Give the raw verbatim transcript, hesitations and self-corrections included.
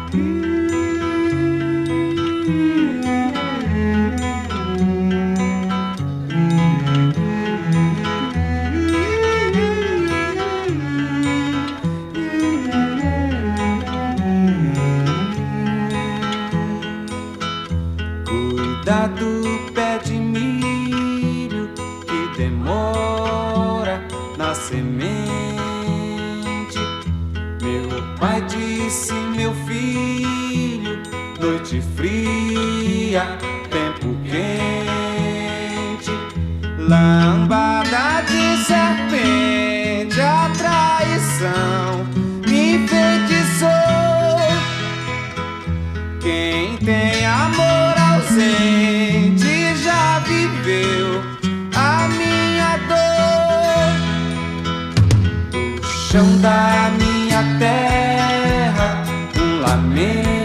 Do pé de milho que demora na semente. Meu pai disse, meu filho, noite fria, tempo quente, lambada de serpente, a traição me enfeitiçou. Quem tem amor ausente já viveu a minha dor. O chão da minha terra, um lamento.